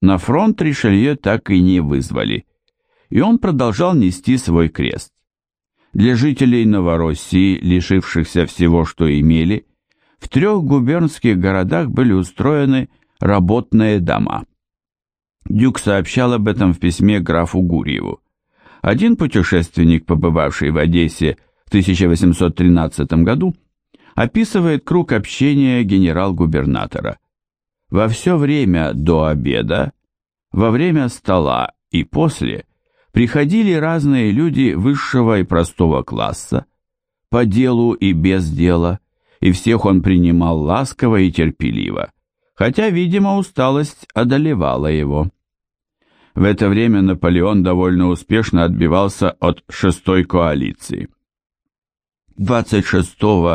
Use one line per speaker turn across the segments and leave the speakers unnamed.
На фронт Ришелье так и не вызвали, и он продолжал нести свой крест. Для жителей Новороссии, лишившихся всего, что имели, в 3 губернских городах были устроены работные дома. Дюк сообщал об этом в письме графу Гурьеву. Один путешественник, побывавший в Одессе в 1813 году, описывает круг общения генерал-губернатора. Во все время до обеда, во время стола и после приходили разные люди высшего и простого класса, по делу и без дела, и всех он принимал ласково и терпеливо, хотя, видимо, усталость одолевала его. В это время Наполеон довольно успешно отбивался от 6-й коалиции. 26-27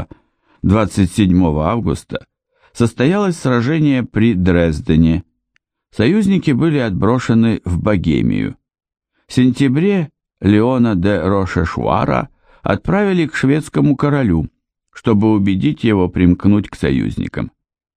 августа состоялось сражение при Дрездене. Союзники были отброшены в Богемию. В сентябре Леона де Рошешуара отправили к шведскому королю, чтобы убедить его примкнуть к союзникам.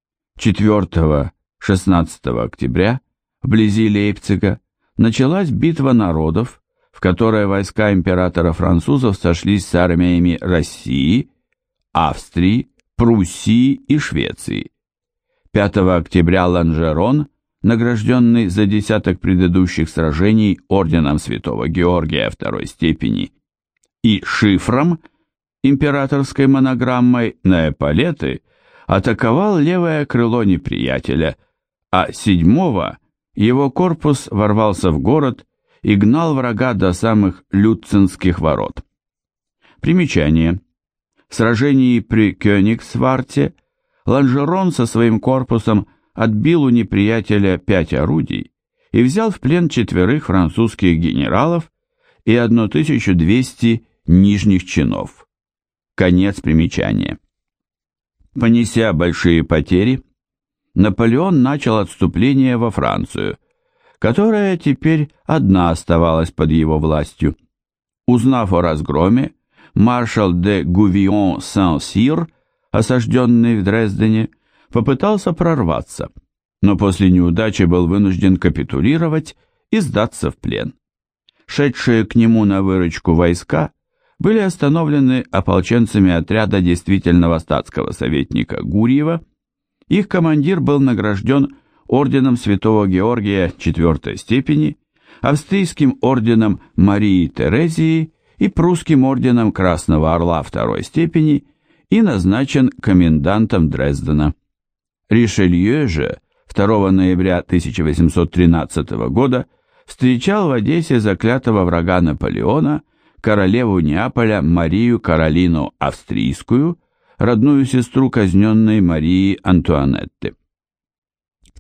4-16 октября вблизи Лейпцига началась битва народов, в которой войска императора-французов сошлись с армиями России, Австрии, Пруссии и Швеции. 5 октября Ланжерон, награжденный за десяток предыдущих сражений орденом Святого Георгия второй степени и шифром, императорской монограммой на эполеты, атаковал левое крыло неприятеля, а 7-го его корпус ворвался в город и гнал врага до самых Люценских ворот. Примечание. В сражении при Кёнигсварте Ланжерон со своим корпусом отбил у неприятеля 5 орудий и взял в плен 4 французских генералов и 1200 нижних чинов. Конец примечания. Понеся большие потери, Наполеон начал отступление во Францию, которая теперь одна оставалась под его властью. Узнав о разгроме, маршал де Гувион Сен-Сир, осажденный в Дрездене, попытался прорваться, но после неудачи был вынужден капитулировать и сдаться в плен. Шедшие к нему на выручку войска были остановлены ополченцами отряда действительного статского советника Гурьева. Их командир был награжден орденом Святого Георгия 4 степени, австрийским орденом Марии Терезии и прусским орденом Красного Орла 2 степени и назначен комендантом Дрездена. Ришелье же 2 ноября 1813 года встречал в Одессе заклятого врага Наполеона, королеву Неаполя Марию Каролину Австрийскую, родную сестру казненной Марии Антуанетты. В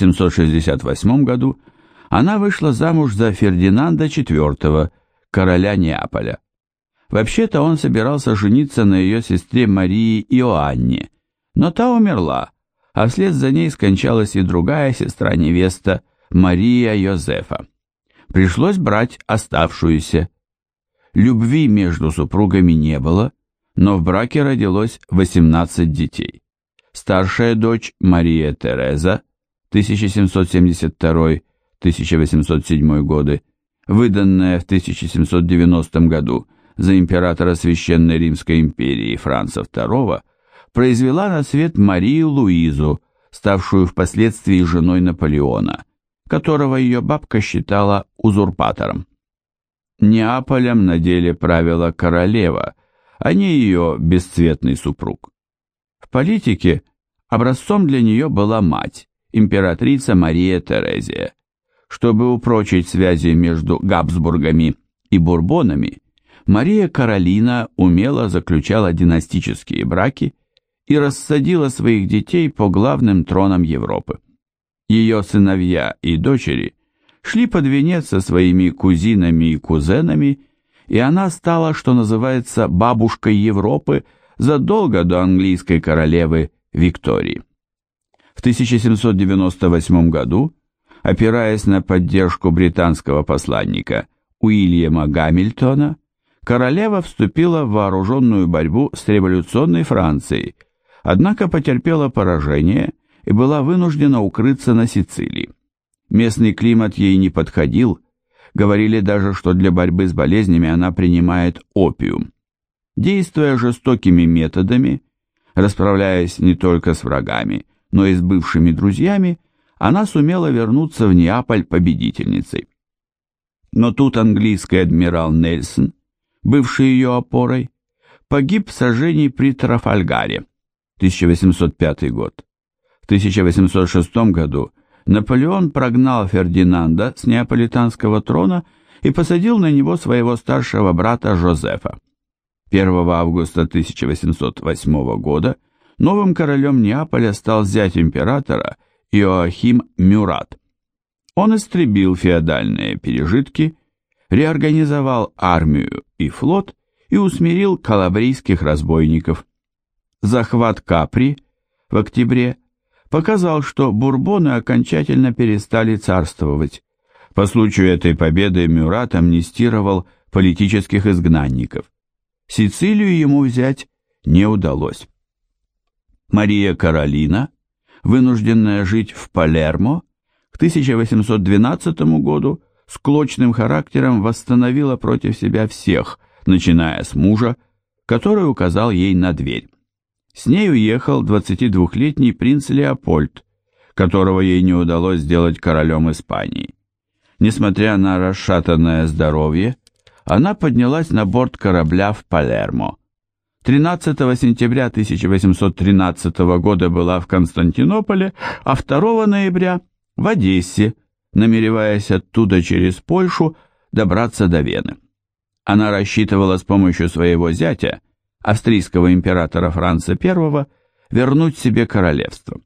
1768 году она вышла замуж за Фердинанда IV, короля Неаполя. Вообще-то он собирался жениться на ее сестре Марии Иоанне, но та умерла, а вслед за ней скончалась и другая сестра-невеста Мария Йозефа. Пришлось брать оставшуюся. Любви между супругами не было, но в браке родилось 18 детей. Старшая дочь Мария Тереза, 1772-1807 годы, выданная в 1790 году за императора Священной Римской империи Франца II, произвела на свет Марию Луизу, ставшую впоследствии женой Наполеона, которого ее бабка считала узурпатором. Неаполем на деле правила королева, а не ее бесцветный супруг. В политике образцом для нее была мать, императрица Мария Терезия. Чтобы упрочить связи между Габсбургами и Бурбонами, Мария Каролина умело заключала династические браки и рассадила своих детей по главным тронам Европы. Ее сыновья и дочери шли под венец со своими кузинами и кузенами, и она стала, что называется, бабушкой Европы задолго до английской королевы Виктории. В 1798 году, опираясь на поддержку британского посланника Уильяма Гамильтона, королева вступила в вооруженную борьбу с революционной Францией, однако потерпела поражение и была вынуждена укрыться на Сицилии. Местный климат ей не подходил, говорили даже, что для борьбы с болезнями она принимает опиум. Действуя жестокими методами, расправляясь не только с врагами, но и с бывшими друзьями, она сумела вернуться в Неаполь победительницей. Но тут английский адмирал Нельсон, бывший ее опорой, погиб в сражении при Трафальгаре, 1805 год. В 1806 году Наполеон прогнал Фердинанда с неаполитанского трона и посадил на него своего старшего брата Жозефа. 1 августа 1808 года новым королем Неаполя стал зять императора Иоахим Мюрат. Он истребил феодальные пережитки, реорганизовал армию и флот и усмирил калабрийских разбойников. Захват Капри в октябре показал, что бурбоны окончательно перестали царствовать. По случаю этой победы Мюрат амнистировал политических изгнанников. Сицилию ему взять не удалось. Мария Каролина, вынужденная жить в Палермо, к 1812 году с клочным характером восстановила против себя всех, начиная с мужа, который указал ей на дверь. С ней уехал 22-летний принц Леопольд, которого ей не удалось сделать королем Испании. Несмотря на расшатанное здоровье, она поднялась на борт корабля в Палермо. 13 сентября 1813 года была в Константинополе, а 2 ноября в Одессе, намереваясь оттуда через Польшу добраться до Вены. Она рассчитывала с помощью своего зятя, австрийского императора Франца I, вернуть себе королевство.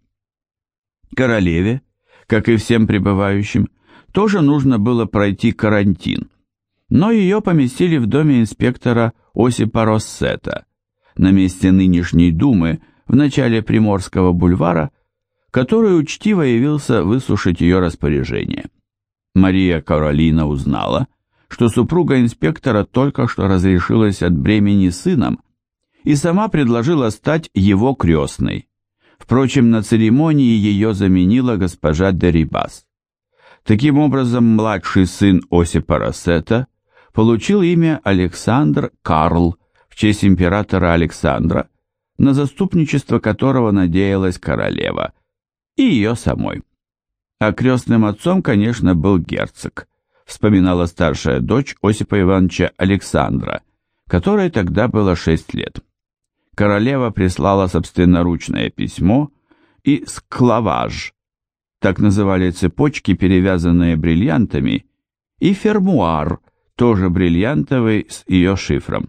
Королеве, как и всем прибывающим, тоже нужно было пройти карантин, но ее поместили в доме инспектора Осипа Россета, на месте нынешней думы в начале Приморского бульвара, который учтиво явился выслушать ее распоряжение. Мария Каролина узнала, что супруга инспектора только что разрешилась от бремени сыном и сама предложила стать его крестной. Впрочем, на церемонии ее заменила госпожа де Рибас. Таким образом, младший сын Осипа Россета получил имя Александр Карл в честь императора Александра, на заступничество которого надеялась королева, и ее самой. А крестным отцом, конечно, был герцог, вспоминала старшая дочь Осипа Ивановича Александра, которой тогда было 6 лет. Королева прислала собственноручное письмо и склаваж, так называли цепочки, перевязанные бриллиантами, и фермуар, тоже бриллиантовый, с ее шифром.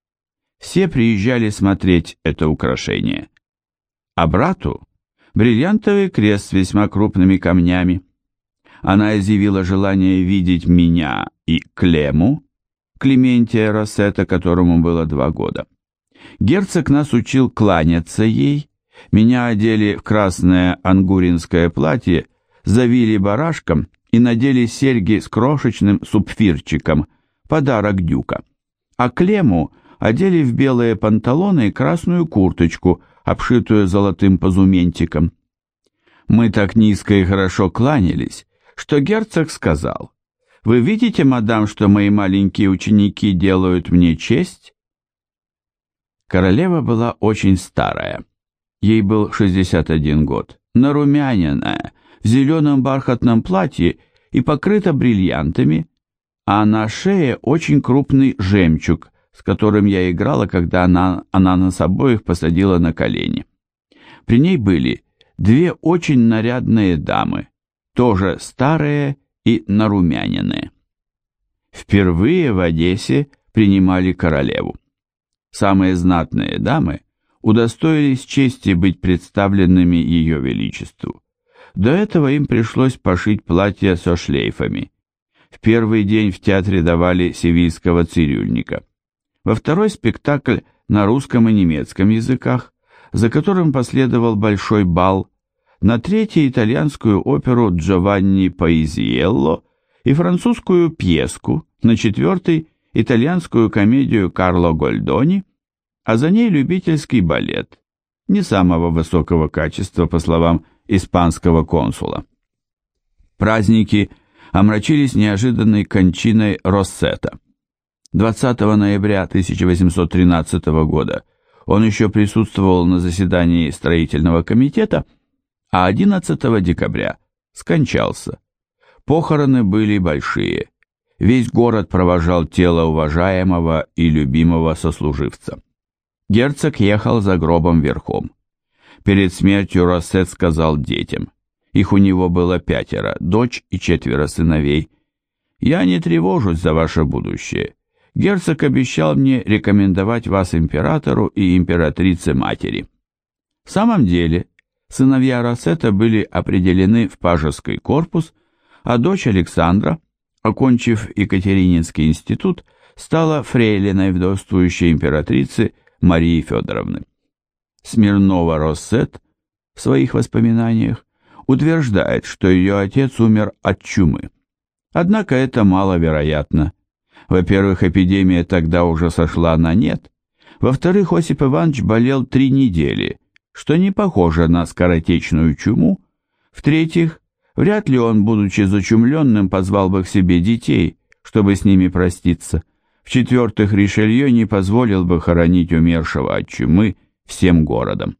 Все приезжали смотреть это украшение. А брату бриллиантовый крест с весьма крупными камнями. Она изъявила желание видеть меня и Клему, Клементия Россета, которому было 2 года. Герцог нас учил кланяться ей, меня одели в красное ангуринское платье, завили барашком и надели серьги с крошечным сапфирчиком, подарок дюка. А Клему одели в белые панталоны и красную курточку, обшитую золотым позументиком. Мы так низко и хорошо кланялись, что герцог сказал: «Вы видите, мадам, что мои маленькие ученики делают мне честь?» Королева была очень старая. Ей был 61 год, нарумяненная, в зеленом бархатном платье и покрыта бриллиантами, а на шее очень крупный жемчуг, с которым я играла, когда она нас обоих посадила на колени. При ней были 2 очень нарядные дамы, тоже старые и нарумяненные. Впервые в Одессе принимали королеву. Самые знатные дамы удостоились чести быть представленными ее величеству. До этого им пришлось пошить платья со шлейфами. В первый день в театре давали севильского цирюльника. Во второй спектакль на русском и немецком языках, за которым последовал большой бал, на третий итальянскую оперу Джованни Паизиелло и французскую пьеску, на четвертый итальянскую комедию Карло Гольдони, а за ней любительский балет, не самого высокого качества, по словам испанского консула. Праздники омрачились неожиданной кончиной Россета. 20 ноября 1813 года он еще присутствовал на заседании строительного комитета, а 11 декабря скончался. Похороны были большие. Весь город провожал тело уважаемого и любимого сослуживца. Герцог ехал за гробом верхом. Перед смертью Россет сказал детям, их у него было 5, дочь и 4 сыновей: «Я не тревожусь за ваше будущее. Герцог обещал мне рекомендовать вас императору и императрице-матери». В самом деле, сыновья Россета были определены в пажеский корпус, а дочь Александра, окончив Екатерининский институт, стала фрейлиной вдовствующей императрицы Марии Федоровны. Смирнова-Россет в своих воспоминаниях утверждает, что ее отец умер от чумы. Однако это маловероятно. Во-первых, эпидемия тогда уже сошла на нет. Во-вторых, Осип Иванович болел 3 недели, что не похоже на скоротечную чуму. В-третьих, вряд ли он, будучи зачумленным, позвал бы к себе детей, чтобы с ними проститься. В-четвертых, Ришелье не позволил бы хоронить умершего от чумы всем городом.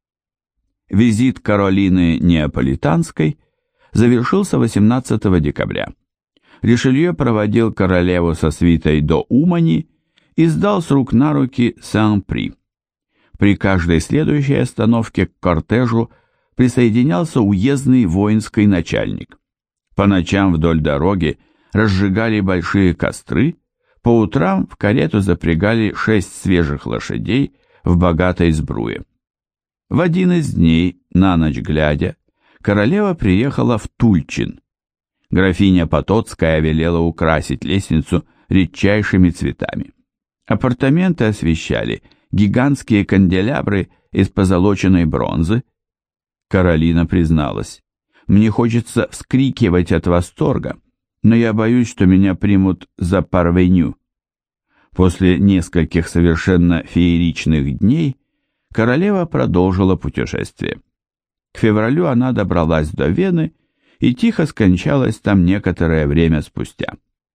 Визит Каролины Неаполитанской завершился 18 декабря. Ришелье проводил королеву со свитой до Умани и сдал с рук на руки Сен-При. При каждой следующей остановке к кортежу присоединялся уездный воинский начальник. По ночам вдоль дороги разжигали большие костры, по утрам в карету запрягали 6 свежих лошадей в богатой сбруе. В один из дней, на ночь глядя, королева приехала в Тульчин. Графиня Потоцкая велела украсить лестницу редчайшими цветами. Апартаменты освещали гигантские канделябры из позолоченной бронзы. Каролина призналась: «Мне хочется вскрикивать от восторга, но я боюсь, что меня примут за парвеню». После нескольких совершенно фееричных дней королева продолжила путешествие. К февралю она добралась до Вены и тихо скончалась там некоторое время спустя.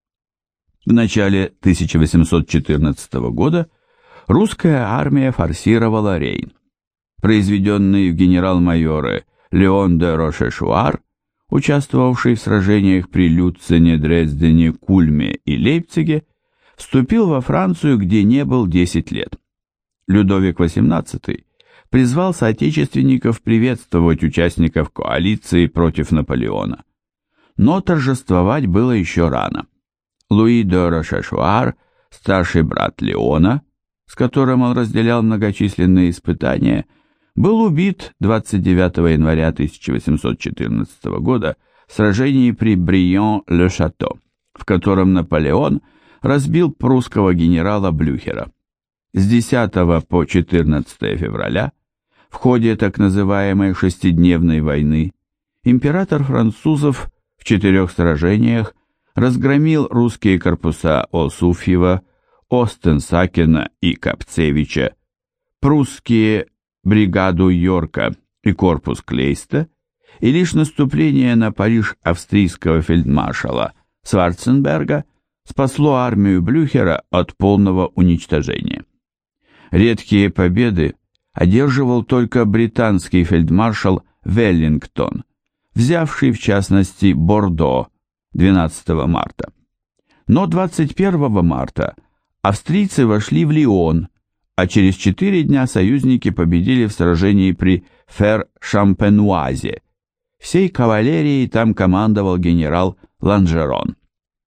В начале 1814 года русская армия форсировала Рейн. Произведенный в генерал-майоры Леон де Рошешуар, участвовавший в сражениях при Люцене, Дрездене, Кульме и Лейпциге, вступил во Францию, где не был 10 лет. Людовик XVIII призвал соотечественников приветствовать участников коалиции против Наполеона. Но торжествовать было еще рано. Луи де Рошешуар, старший брат Леона, с которым он разделял многочисленные испытания, был убит 29 января 1814 года в сражении при Брион-ле-Шато, в котором Наполеон разбил прусского генерала Блюхера. С 10 по 14 февраля, в ходе так называемой шестидневной войны, император французов в 4 сражениях разгромил русские корпуса Осуфьева, Остенсакена и Капцевича, прусские бригаду Йорка и корпус Клейста, и лишь наступление на Париж австрийского фельдмаршала Шварценберга спасло армию Блюхера от полного уничтожения. Редкие победы одерживал только британский фельдмаршал Веллингтон, взявший в частности Бордо 12 марта. Но 21 марта австрийцы вошли в Лион, а через 4 дня союзники победили в сражении при Фер-Шампенуазе. Всей кавалерией там командовал генерал Ланжерон.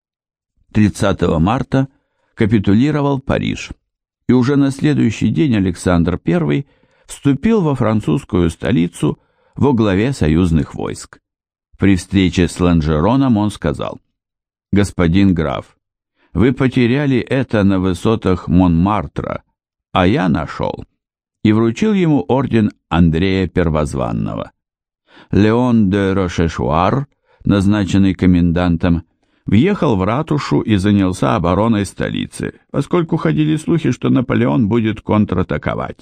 30 марта капитулировал Париж, и уже на следующий день Александр I вступил во французскую столицу во главе союзных войск. При встрече с Ланжероном он сказал: «Господин граф, вы потеряли это на высотах Монмартра, а я нашел», и вручил ему орден Андрея Первозванного. Леон де Рошешуар, назначенный комендантом, въехал в ратушу и занялся обороной столицы, поскольку ходили слухи, что Наполеон будет контратаковать.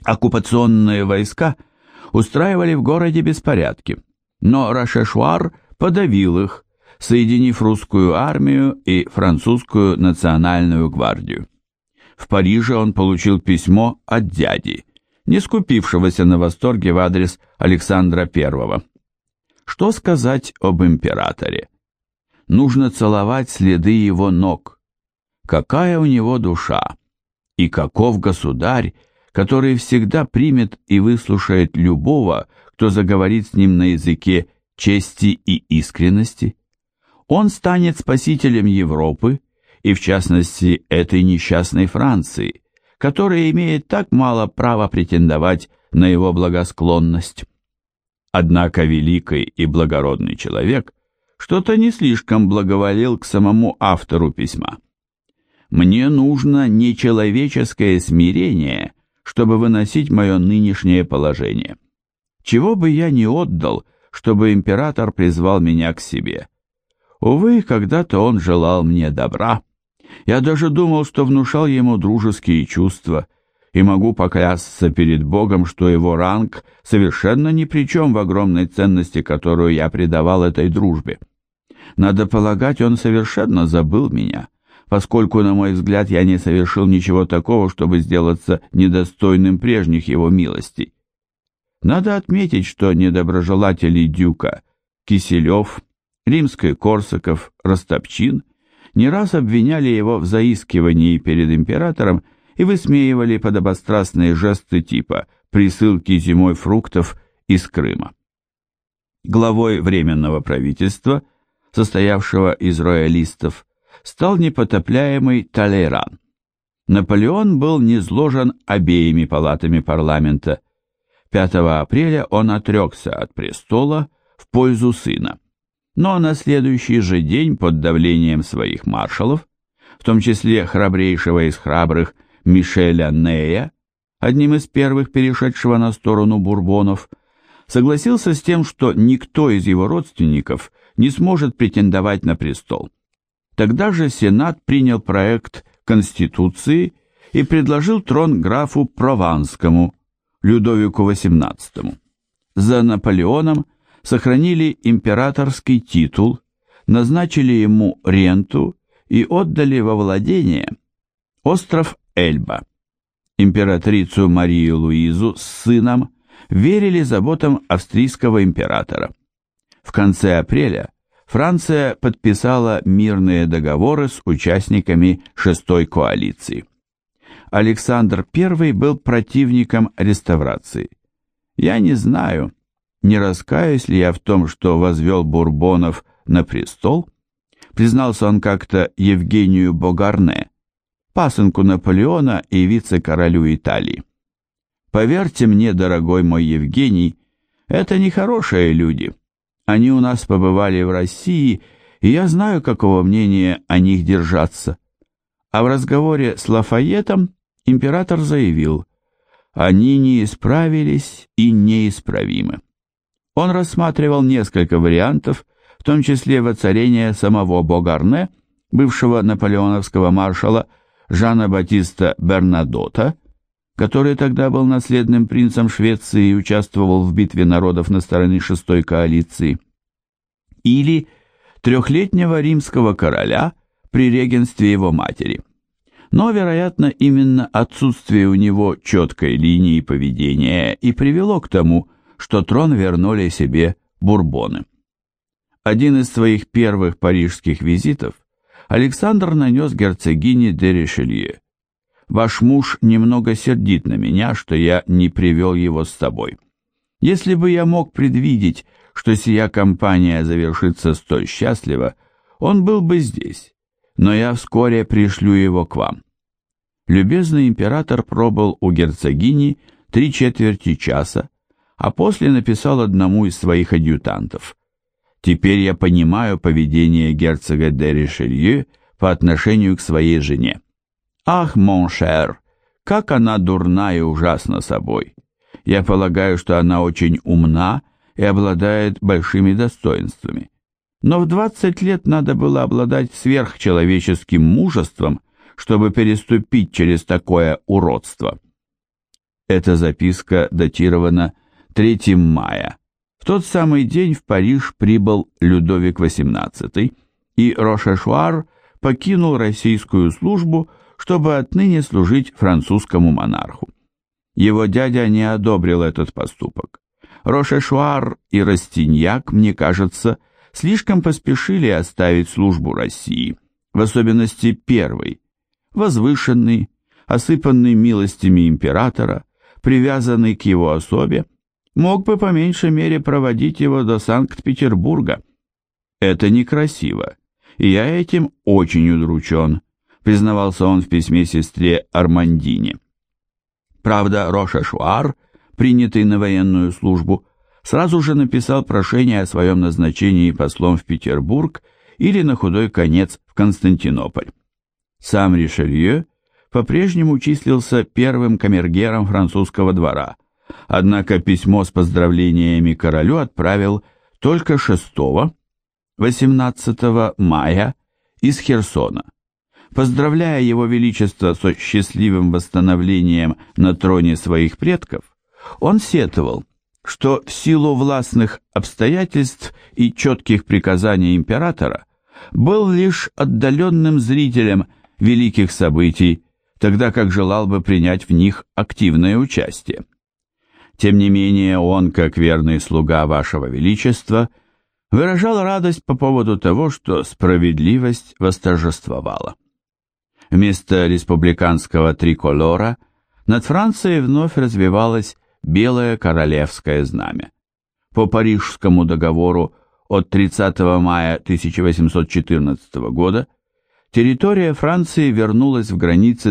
Оккупационные войска устраивали в городе беспорядки, но Рошешуар подавил их, соединив русскую армию и французскую национальную гвардию. В Париже он получил письмо от дяди, не скупившегося на восторге в адрес Александра I. Что сказать об императоре? Нужно целовать следы его ног. Какая у него душа! И каков государь, который всегда примет и выслушает любого, кто заговорит с ним на языке чести и искренности. Он станет спасителем Европы, и в частности этой несчастной Франции, которая имеет так мало права претендовать на его благосклонность. Однако великий и благородный человек что-то не слишком благоволил к самому автору письма. «Мне нужно нечеловеческое смирение, чтобы выносить мое нынешнее положение. Чего бы я ни отдал, чтобы император призвал меня к себе. Увы, когда-то он желал мне добра. Я даже думал, что внушал ему дружеские чувства, и могу поклясться перед Богом, что его ранг совершенно ни при чем в огромной ценности, которую я придавал этой дружбе. Надо полагать, он совершенно забыл меня, поскольку, на мой взгляд, я не совершил ничего такого, чтобы сделаться недостойным прежних его милостей. Надо отметить, что недоброжелатели дюка Киселев, Римский-Корсаков, Ростопчин не раз обвиняли его в заискивании перед императором и высмеивали подобострастные жесты типа присылки зимой фруктов из Крыма. Главой Временного правительства, состоявшего из роялистов, стал непотопляемый Талейран. Наполеон был низложен обеими палатами парламента. 5 апреля он отрекся от престола в пользу сына. Но на следующий же день под давлением своих маршалов, в том числе храбрейшего из храбрых Мишеля Нея, одним из первых перешедшего на сторону бурбонов, согласился с тем, что никто из его родственников не сможет претендовать на престол. Тогда же Сенат принял проект Конституции и предложил трон графу Прованскому, Людовику XVIII. За Наполеоном сохранили императорский титул, назначили ему ренту и отдали во владение остров Эльба. Императрицу Марию Луизу с сыном верили заботам австрийского императора. В конце апреля Франция подписала мирные договоры с участниками шестой коалиции. Александр I был противником реставрации. Я не знаю, не раскаюсь ли я в том, что возвел Бурбонов на престол, признался он как-то Евгению Богарне, пасынку Наполеона и вице-королю Италии. Поверьте мне, дорогой мой Евгений, это нехорошие люди. Они у нас побывали в России, и я знаю, какого мнения о них держаться. А в разговоре с Лафайетом император заявил: они не исправились и неисправимы. Он рассматривал несколько вариантов, в том числе воцарение самого Богарне, бывшего наполеоновского маршала Жана-Батиста Бернадота, который тогда был наследным принцем Швеции и участвовал в битве народов на стороне шестой коалиции, или трехлетнего римского короля при регенстве его матери. Но, вероятно, именно отсутствие у него четкой линии поведения и привело к тому, что трон вернули себе бурбоны. Один из своих первых парижских визитов Александр нанес герцогине де Ришелье: «Ваш муж немного сердит на меня, что я не привел его с собой. Если бы я мог предвидеть, что сия кампания завершится столь счастливо, он был бы здесь, но я вскоре пришлю его к вам». Любезный император пробыл у герцогини 3/4 часа, а после написал одному из своих адъютантов: «Теперь я понимаю поведение герцога де Ришелье по отношению к своей жене. Ах, мон шер, как она дурна и ужасна собой. Я полагаю, что она очень умна и обладает большими достоинствами. Но в 20 лет надо было обладать сверхчеловеческим мужеством, чтобы переступить через такое уродство». Эта записка датирована 3 мая, В тот самый день в Париж прибыл Людовик XVIII, и Рошешуар покинул российскую службу, чтобы отныне служить французскому монарху. Его дядя не одобрил этот поступок. Рошешуар и Растиньяк, мне кажется, слишком поспешили оставить службу России, в особенности первый, возвышенный, осыпанный милостями императора, привязанный к его особе, мог бы по меньшей мере проводить его до Санкт-Петербурга. Это некрасиво, и я этим очень удручен, признавался он в письме сестре Армандине. Правда, Рошешуар, принятый на военную службу, сразу же написал прошение о своем назначении послом в Петербург или на худой конец в Константинополь. Сам Ришелье по-прежнему числился первым камергером французского двора, однако письмо с поздравлениями королю отправил только 6-18 мая из Херсона. Поздравляя его величество со счастливым восстановлением на троне своих предков, он сетовал, что в силу властных обстоятельств и четких приказаний императора был лишь отдаленным зрителем великих событий, тогда как желал бы принять в них активное участие. Тем не менее, он, как верный слуга вашего величества, выражал радость по поводу того, что справедливость восторжествовала. Вместо республиканского триколора над Францией вновь развивалось белое королевское знамя. По Парижскому договору от 30 мая 1814 года территория Франции вернулась в границы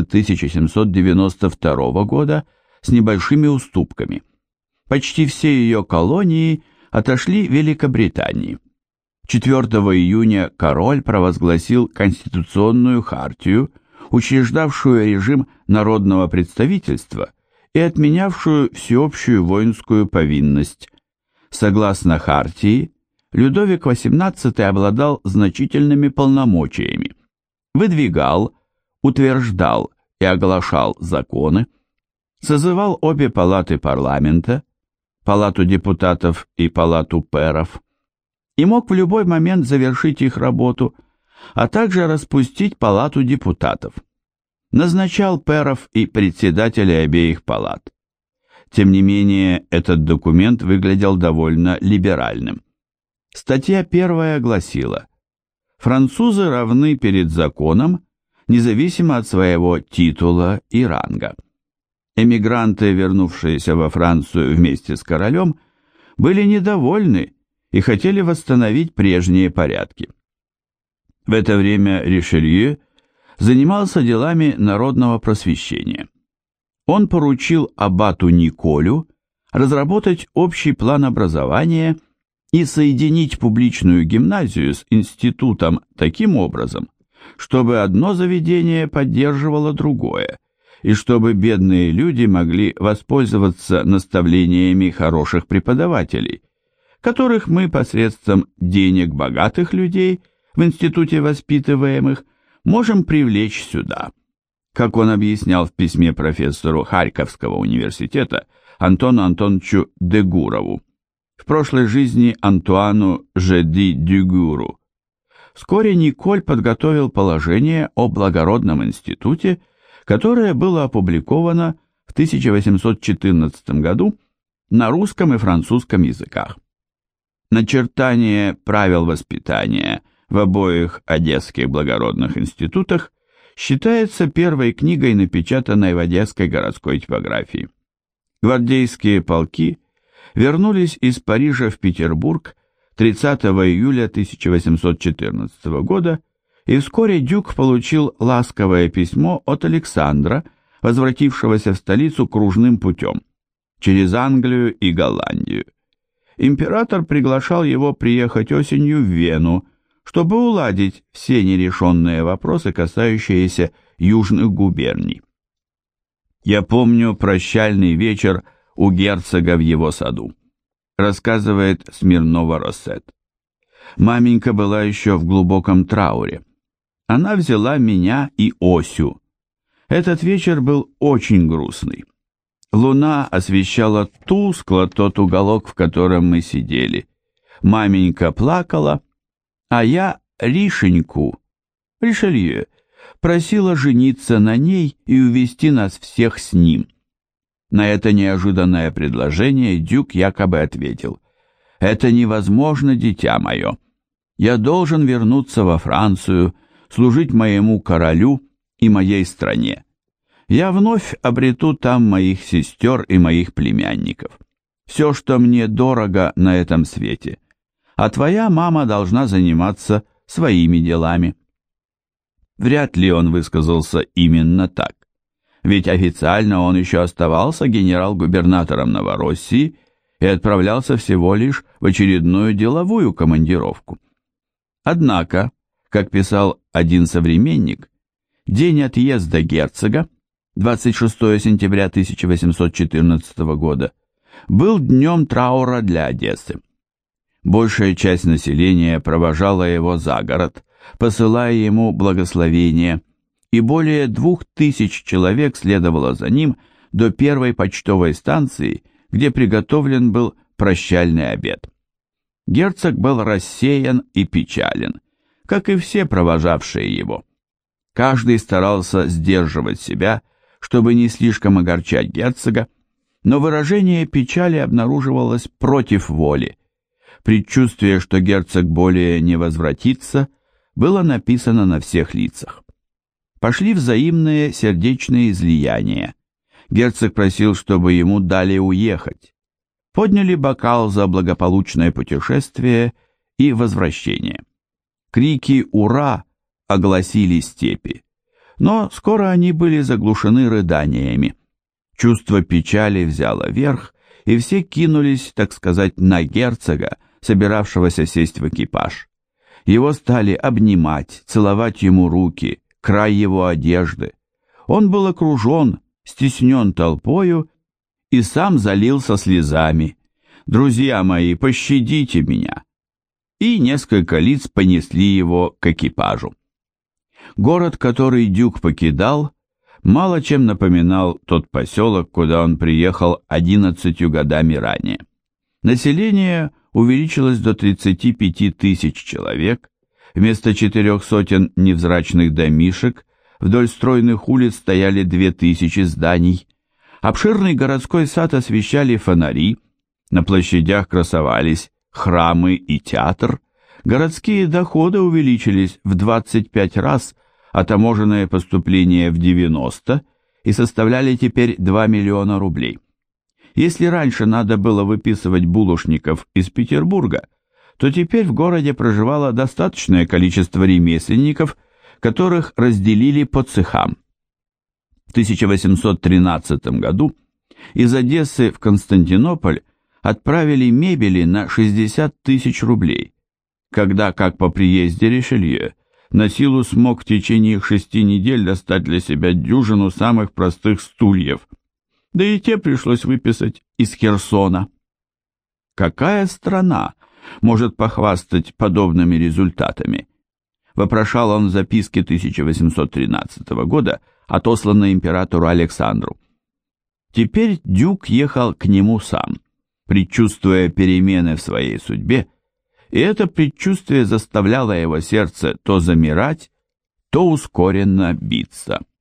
1792 года с небольшими уступками. Почти все ее колонии отошли Великобритании. 4 июня король провозгласил конституционную хартию, учреждавшую режим народного представительства и отменявшую всеобщую воинскую повинность. Согласно хартии, Людовик XVIII обладал значительными полномочиями, выдвигал, утверждал и оглашал законы, созывал обе палаты парламента, палату депутатов и палату пэров, и мог в любой момент завершить их работу, а также распустить палату депутатов. Назначал пэров и председателей обеих палат. Тем не менее, этот документ выглядел довольно либеральным. Статья 1 гласила: «Французы равны перед законом, независимо от своего титула и ранга». Эмигранты, вернувшиеся во Францию вместе с королем, были недовольны и хотели восстановить прежние порядки. В это время Ришелье занимался делами народного просвещения. Он поручил аббату Николю разработать общий план образования и соединить публичную гимназию с институтом таким образом, чтобы одно заведение поддерживало другое, и чтобы бедные люди могли воспользоваться наставлениями хороших преподавателей, которых мы посредством денег богатых людей в институте воспитываемых можем привлечь сюда. Как он объяснял в письме профессору Харьковского университета Антону Антоновичу Дегурову, в прошлой жизни Антуану Жеди Дюгуру. Вскоре Николь подготовил положение о благородном институте, которое было опубликовано в 1814 году на русском и французском языках. Начертание правил воспитания в обоих одесских благородных институтах считается первой книгой, напечатанной в одесской городской типографии. Гвардейские полки вернулись из Парижа в Петербург 30 июля 1814 года, и вскоре Дюк получил ласковое письмо от Александра, возвратившегося в столицу кружным путем, через Англию и Голландию. Император приглашал его приехать осенью в Вену, чтобы уладить все нерешенные вопросы, касающиеся южных губерний. «Я помню прощальный вечер у герцога в его саду», рассказывает Смирнова-Россет. «Маменька была еще в глубоком трауре. Она взяла меня и Осю. Этот вечер был очень грустный. Луна освещала тускло тот уголок, в котором мы сидели. Маменька плакала, а я Ришеньку, Ришелье, просила жениться на ней и увести нас всех с ним. На это неожиданное предложение дюк якобы ответил: «Это невозможно, дитя мое. Я должен вернуться во Францию, служить моему королю и моей стране. Я вновь обрету там моих сестер и моих племянников. Все, что мне дорого на этом свете. А твоя мама должна заниматься своими делами». Вряд ли он высказался именно так, ведь официально он еще оставался генерал-губернатором Новороссии и отправлялся всего лишь в очередную деловую командировку. Однако, как писал один современник, день отъезда герцога, 26 сентября 1814 года, был днем траура для Одессы. Большая часть населения провожала его за город, посылая ему благословения, и более 2000 человек следовало за ним до первой почтовой станции, где приготовлен был прощальный обед. Герцог был рассеян и печален, как и все провожавшие его. Каждый старался сдерживать себя, чтобы не слишком огорчать герцога, но выражение печали обнаруживалось против воли. Предчувствие, что герцог более не возвратится, было написано на всех лицах. Пошли взаимные сердечные излияния. Герцог просил, чтобы ему дали уехать. Подняли бокал за благополучное путешествие и возвращение. Крики «Ура!» огласили степи, но скоро они были заглушены рыданиями. Чувство печали взяло верх, и все кинулись, так сказать, на герцога, собиравшегося сесть в экипаж. Его стали обнимать, целовать ему руки, край его одежды. Он был окружен, стеснен толпою и сам залился слезами. «Друзья мои, пощадите меня!» И несколько лиц понесли его к экипажу. Город, который дюк покидал, мало чем напоминал тот поселок, куда он приехал 11 годами ранее. Население увеличилось до 35 тысяч человек, вместо 400 невзрачных домишек вдоль стройных улиц стояли 2000 зданий, обширный городской сад освещали фонари, на площадях красовались храмы и театр, городские доходы увеличились в 25 раз, а таможенные поступления в 90 и составляли теперь 2 миллиона рублей. Если раньше надо было выписывать булочников из Петербурга, то теперь в городе проживало достаточное количество ремесленников, которых разделили по цехам. В 1813 году из Одессы в Константинополь отправили мебели на 60 тысяч рублей, когда, как по приезде Ришелье, на силу смог в течение 6 недель достать для себя дюжину самых простых стульев, да и те пришлось выписать из Херсона. Какая страна может похвастать подобными результатами? Вопрошал он в записке 1813 года, отосланной императору Александру. Теперь дюк ехал к нему сам, предчувствуя перемены в своей судьбе, и это предчувствие заставляло его сердце то замирать, то ускоренно биться.